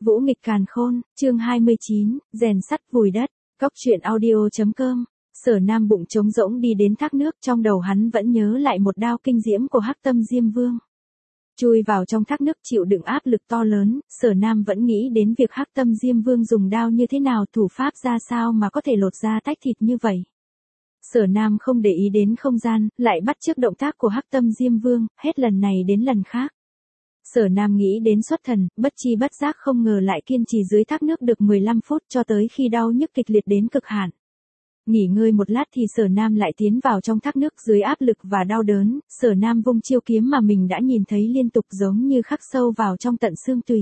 Vũ nghịch càn khôn, chương 29, rèn sắt vùi đất, cóc truyện audio.com. Sở Nam bụng trống rỗng đi đến thác nước, trong đầu hắn vẫn nhớ lại một đao kinh diễm của Hắc Tâm Diêm Vương. Chui vào trong thác nước chịu đựng áp lực to lớn, Sở Nam vẫn nghĩ đến việc Hắc Tâm Diêm Vương dùng đao như thế nào, thủ pháp ra sao mà có thể lột da tách thịt như vậy. Sở Nam không để ý đến không gian, lại bắt chước động tác của Hắc Tâm Diêm Vương, hết lần này đến lần khác. Sở Nam nghĩ đến xuất thần, bất chi bất giác không ngờ lại kiên trì dưới thác nước được 15 phút cho tới khi đau nhức kịch liệt đến cực hạn. Nghỉ ngơi một lát thì Sở Nam lại tiến vào trong thác nước dưới áp lực và đau đớn, Sở Nam vung chiêu kiếm mà mình đã nhìn thấy liên tục giống như khắc sâu vào trong tận xương tủy.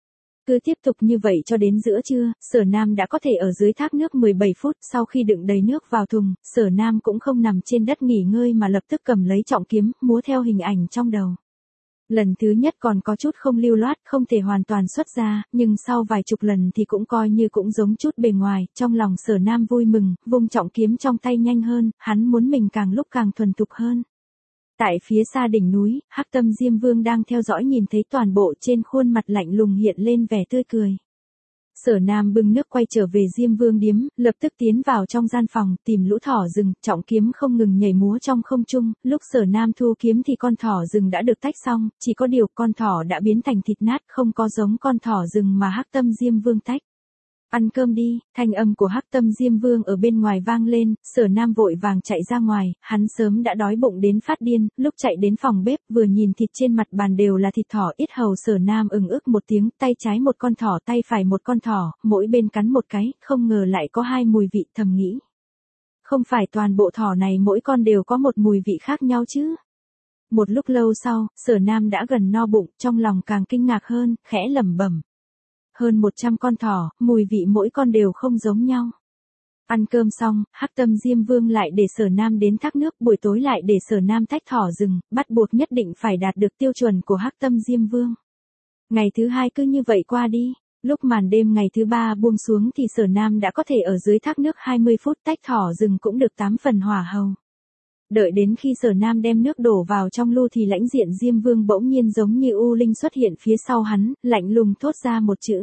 Cứ tiếp tục như vậy cho đến giữa trưa, Sở Nam đã có thể ở dưới thác nước 17 phút, sau khi đựng đầy nước vào thùng, Sở Nam cũng không nằm trên đất nghỉ ngơi mà lập tức cầm lấy trọng kiếm, múa theo hình ảnh trong đầu. Lần thứ nhất còn có chút không lưu loát, không thể hoàn toàn xuất ra, nhưng sau vài chục lần thì cũng coi như cũng giống chút bề ngoài, trong lòng Sở Nam vui mừng, vung trọng kiếm trong tay nhanh hơn, hắn muốn mình càng lúc càng thuần thục hơn. Tại phía xa đỉnh núi, Hắc Tâm Diêm Vương đang theo dõi nhìn thấy toàn bộ trên khuôn mặt lạnh lùng hiện lên vẻ tươi cười. Sở Nam bưng nước quay trở về Diêm Vương điếm, lập tức tiến vào trong gian phòng, tìm lũ thỏ rừng, trọng kiếm không ngừng nhảy múa trong không trung, lúc Sở Nam thu kiếm thì con thỏ rừng đã được tách xong, chỉ có điều con thỏ đã biến thành thịt nát, không có giống con thỏ rừng mà Hắc Tâm Diêm Vương tách. Ăn cơm đi, thanh âm của Hắc Tâm Diêm Vương ở bên ngoài vang lên, Sở Nam vội vàng chạy ra ngoài, hắn sớm đã đói bụng đến phát điên, lúc chạy đến phòng bếp vừa nhìn thịt trên mặt bàn đều là thịt thỏ ít hầu, Sở Nam ừng ức một tiếng, tay trái một con thỏ, tay phải một con thỏ, mỗi bên cắn một cái, không ngờ lại có hai mùi vị, thầm nghĩ. Không phải toàn bộ thỏ này mỗi con đều có một mùi vị khác nhau chứ? Một lúc lâu sau, Sở Nam đã gần no bụng, trong lòng càng kinh ngạc hơn, khẽ lẩm bẩm. Hơn 100 con thỏ, mùi vị mỗi con đều không giống nhau. Ăn cơm xong, Hắc Tâm Diêm Vương lại để Sở Nam đến thác nước, buổi tối lại để Sở Nam tách thỏ rừng, bắt buộc nhất định phải đạt được tiêu chuẩn của Hắc Tâm Diêm Vương. Ngày thứ hai cứ như vậy qua đi, lúc màn đêm ngày thứ ba buông xuống thì Sở Nam đã có thể ở dưới thác nước 20 phút tách thỏ rừng cũng được 8 phần hỏa hầu. Đợi đến khi Sở Nam đem nước đổ vào trong lu thì lãnh diện Diêm Vương bỗng nhiên giống như u linh xuất hiện phía sau hắn, lạnh lùng thốt ra một chữ.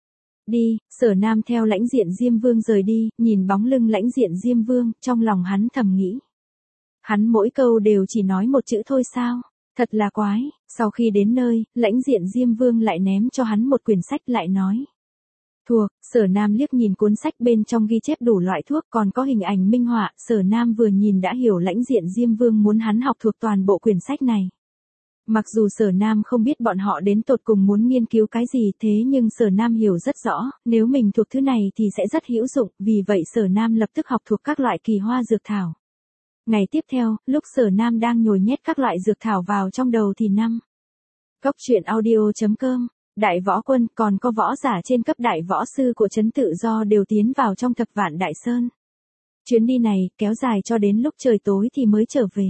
Đi, Sở Nam theo lãnh diện Diêm Vương rời đi, nhìn bóng lưng lãnh diện Diêm Vương, trong lòng hắn thầm nghĩ. Hắn mỗi câu đều chỉ nói một chữ thôi sao, thật là quái, sau khi đến nơi, lãnh diện Diêm Vương lại ném cho hắn một quyển sách lại nói. Thuộc, Sở Nam liếc nhìn cuốn sách bên trong ghi chép đủ loại thuốc còn có hình ảnh minh họa, Sở Nam vừa nhìn đã hiểu lãnh diện Diêm Vương muốn hắn học thuộc toàn bộ quyển sách này. Mặc dù Sở Nam không biết bọn họ đến tột cùng muốn nghiên cứu cái gì thế nhưng Sở Nam hiểu rất rõ, nếu mình thuộc thứ này thì sẽ rất hữu dụng, vì vậy Sở Nam lập tức học thuộc các loại kỳ hoa dược thảo. Ngày tiếp theo, lúc Sở Nam đang nhồi nhét các loại dược thảo vào trong đầu thì cóc truyện audio.com. Đại võ quân còn có võ giả trên cấp đại võ sư của trấn Tự Do đều tiến vào trong Thập Vạn Đại Sơn. Chuyến đi này kéo dài cho đến lúc trời tối thì mới trở về.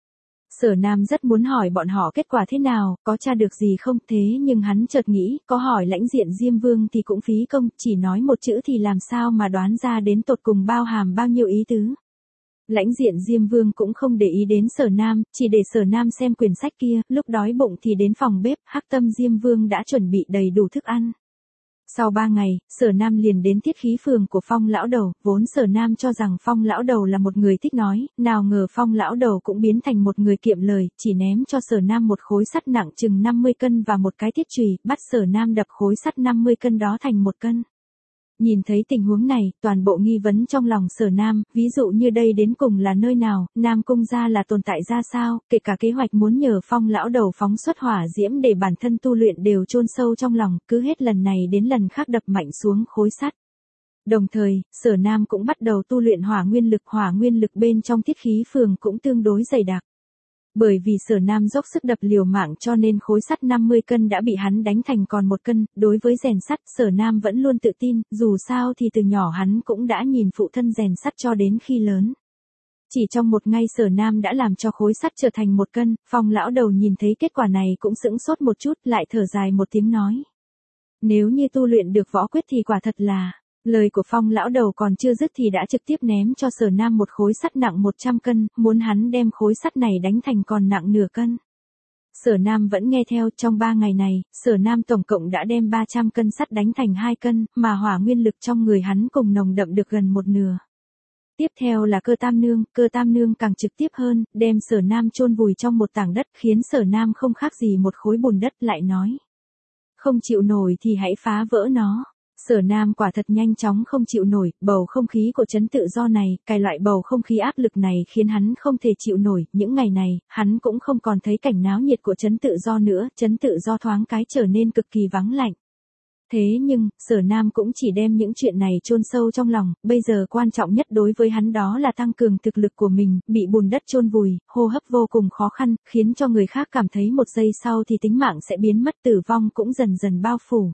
Sở Nam rất muốn hỏi bọn họ kết quả thế nào, có tra được gì không, thế nhưng hắn chợt nghĩ, có hỏi lãnh diện Diêm Vương thì cũng phí công, chỉ nói một chữ thì làm sao mà đoán ra đến tột cùng bao hàm bao nhiêu ý tứ. Lãnh diện Diêm Vương cũng không để ý đến Sở Nam, chỉ để Sở Nam xem quyển sách kia, lúc đói bụng thì đến phòng bếp, Hắc Tâm Diêm Vương đã chuẩn bị đầy đủ thức ăn. Sau 3 ngày, Sở Nam liền đến tiết khí phường của Phong lão đầu, vốn Sở Nam cho rằng Phong lão đầu là một người thích nói, nào ngờ Phong lão đầu cũng biến thành một người kiệm lời, chỉ ném cho Sở Nam một khối sắt nặng chừng 50 cân và một cái thiết chùy, bắt Sở Nam đập khối sắt 50 cân đó thành 1 cân. Nhìn thấy tình huống này, toàn bộ nghi vấn trong lòng Sở Nam, ví dụ như đây đến cùng là nơi nào, Nam Cung gia là tồn tại ra sao, kể cả kế hoạch muốn nhờ Phong lão đầu phóng xuất hỏa diễm để bản thân tu luyện đều chôn sâu trong lòng, cứ hết lần này đến lần khác đập mạnh xuống khối sắt. Đồng thời, Sở Nam cũng bắt đầu tu luyện hỏa nguyên lực bên trong tiết khí phường cũng tương đối dày đặc. Bởi vì Sở Nam dốc sức đập liều mạng cho nên khối sắt 50 cân đã bị hắn đánh thành còn 1 cân, đối với rèn sắt, Sở Nam vẫn luôn tự tin, dù sao thì từ nhỏ hắn cũng đã nhìn phụ thân rèn sắt cho đến khi lớn. Chỉ trong một ngày Sở Nam đã làm cho khối sắt trở thành 1 cân, Phong lão đầu nhìn thấy kết quả này cũng sững sốt một chút, lại thở dài một tiếng nói. Nếu như tu luyện được võ quyết thì quả thật là... Lời của Phong lão đầu còn chưa dứt thì đã trực tiếp ném cho Sở Nam một khối sắt nặng 100 cân, muốn hắn đem khối sắt này đánh thành còn nặng nửa cân. Sở Nam vẫn nghe theo, trong 3 ngày này, Sở Nam tổng cộng đã đem 300 cân sắt đánh thành 2 cân, mà hỏa nguyên lực trong người hắn cùng nồng đậm được gần một nửa. Tiếp theo là Cơ Tam Nương càng trực tiếp hơn, đem Sở Nam chôn vùi trong một tảng đất, khiến Sở Nam không khác gì một khối bùn đất, lại nói. Không chịu nổi thì hãy phá vỡ nó. Sở Nam quả thật nhanh chóng không chịu nổi, bầu không khí của trấn tự do này, cái loại bầu không khí áp lực này khiến hắn không thể chịu nổi, những ngày này, hắn cũng không còn thấy cảnh náo nhiệt của trấn tự do nữa, trấn tự do thoáng cái trở nên cực kỳ vắng lạnh. Thế nhưng, Sở Nam cũng chỉ đem những chuyện này chôn sâu trong lòng, bây giờ quan trọng nhất đối với hắn đó là tăng cường thực lực của mình, bị bùn đất chôn vùi, hô hấp vô cùng khó khăn, khiến cho người khác cảm thấy một giây sau thì tính mạng sẽ biến mất, tử vong cũng dần dần bao phủ.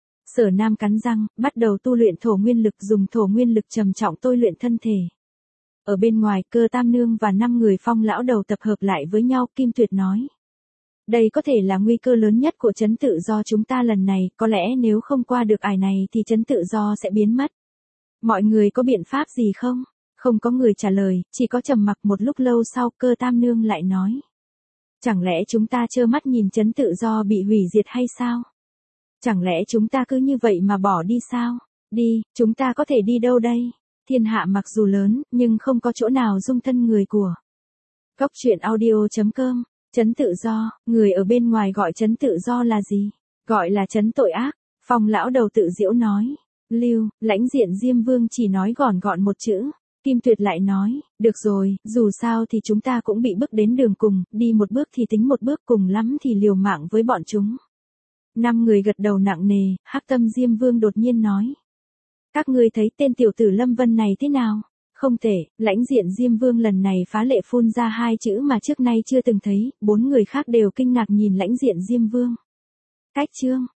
Sở Nam cắn răng, bắt đầu tu luyện thổ nguyên lực, dùng thổ nguyên lực trầm trọng tôi luyện thân thể. Ở bên ngoài, Cơ Tam Nương và 5 người Phong lão đầu tập hợp lại với nhau, Kim Tuyệt nói. Đây có thể là nguy cơ lớn nhất của trấn tự do chúng ta lần này, có lẽ nếu không qua được ải này thì trấn tự do sẽ biến mất. Mọi người có biện pháp gì không? Không có người trả lời, chỉ có trầm mặc. Một lúc lâu sau, Cơ Tam Nương lại nói. Chẳng lẽ chúng ta trơ mắt nhìn trấn tự do bị hủy diệt hay sao? Chẳng lẽ chúng ta cứ như vậy mà bỏ đi sao? Đi, chúng ta có thể đi đâu đây? Thiên hạ mặc dù lớn, nhưng không có chỗ nào dung thân người của. Cốc truyện audio.com. Trấn tự do, người ở bên ngoài gọi trấn tự do là gì? Gọi là trấn tội ác. Phong lão đầu tự giễu nói. Lưu, lãnh diện Diêm Vương chỉ nói gọn gọn một chữ. Kim Tuyệt lại nói, được rồi, dù sao thì chúng ta cũng bị bước đến đường cùng, đi một bước thì tính một bước, cùng lắm thì liều mạng với bọn chúng. 5 người gật đầu nặng nề, Hắc Tâm Diêm Vương đột nhiên nói. Các ngươi thấy tên tiểu tử Lâm Vân này thế nào? Không tệ, lãnh diện Diêm Vương lần này phá lệ phun ra 2 chữ mà trước nay chưa từng thấy, 4 người khác đều kinh ngạc nhìn lãnh diện Diêm Vương. Cách chương.